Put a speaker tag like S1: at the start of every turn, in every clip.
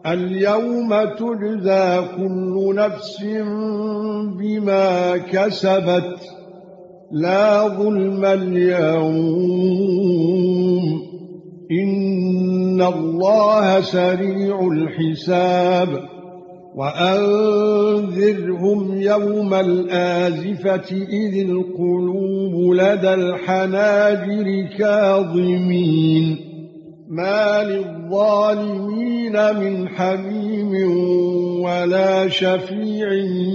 S1: اليوم تجزى كل نفس بما كسبت لا ظلم اليوم إن الله سريع الحساب وأنذرهم يوم الآزفة إذ القلوب لدى الحناجر كاظمين ما للظالمين من حميم ولا شفيع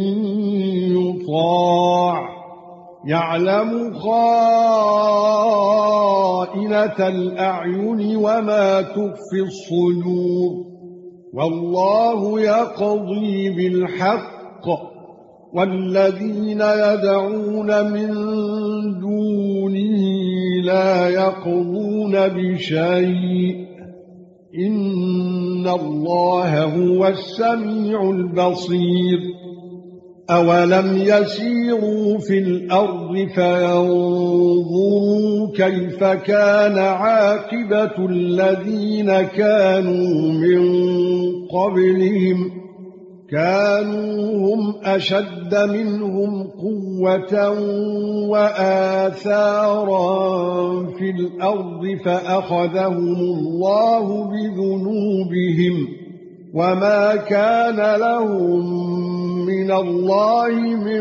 S1: يطاع يعلم خائنة الأعين وما تخفي الصدور والله يقضي بالحق والذين يدعون من دونه لا يقضون بشيء إن الله هو السميع البصير أولم يسيروا في الأرض فينظروا كيف كان عاقبة الذين كانوا من قبلهم كانوا هم أشد منهم قوة وآثارا في الأرض فأخذهم الله بذنوبهم وما كان لهم من الله من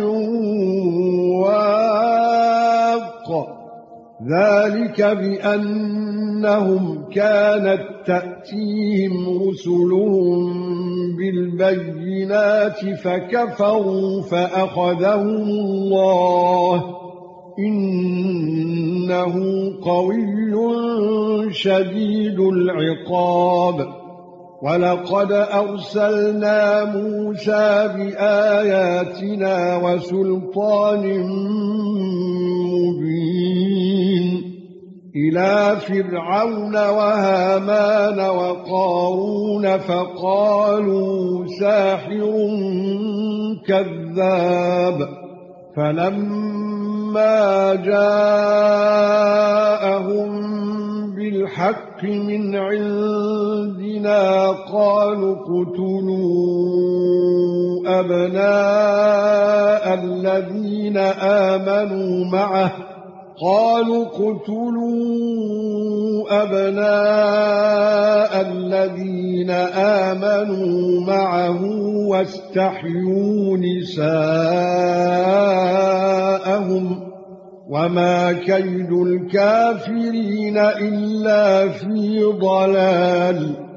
S1: واق ذلك بأنهم كانت تأتيهم رسلهم بالبينات فكفروا فأخذهم الله إنه قوي شديد العقاب ولقد أرسلنا موسى بآياتنا وسلطان مبين إلى فرعون وهامان وقارون فقالوا ساحر كذاب فلما جاءهم بالحق من عندنا قالوا اقتلوا أبناء الذين آمنوا معه واستحيوا نساءهم وما كيد الكافرين إلا في ضلال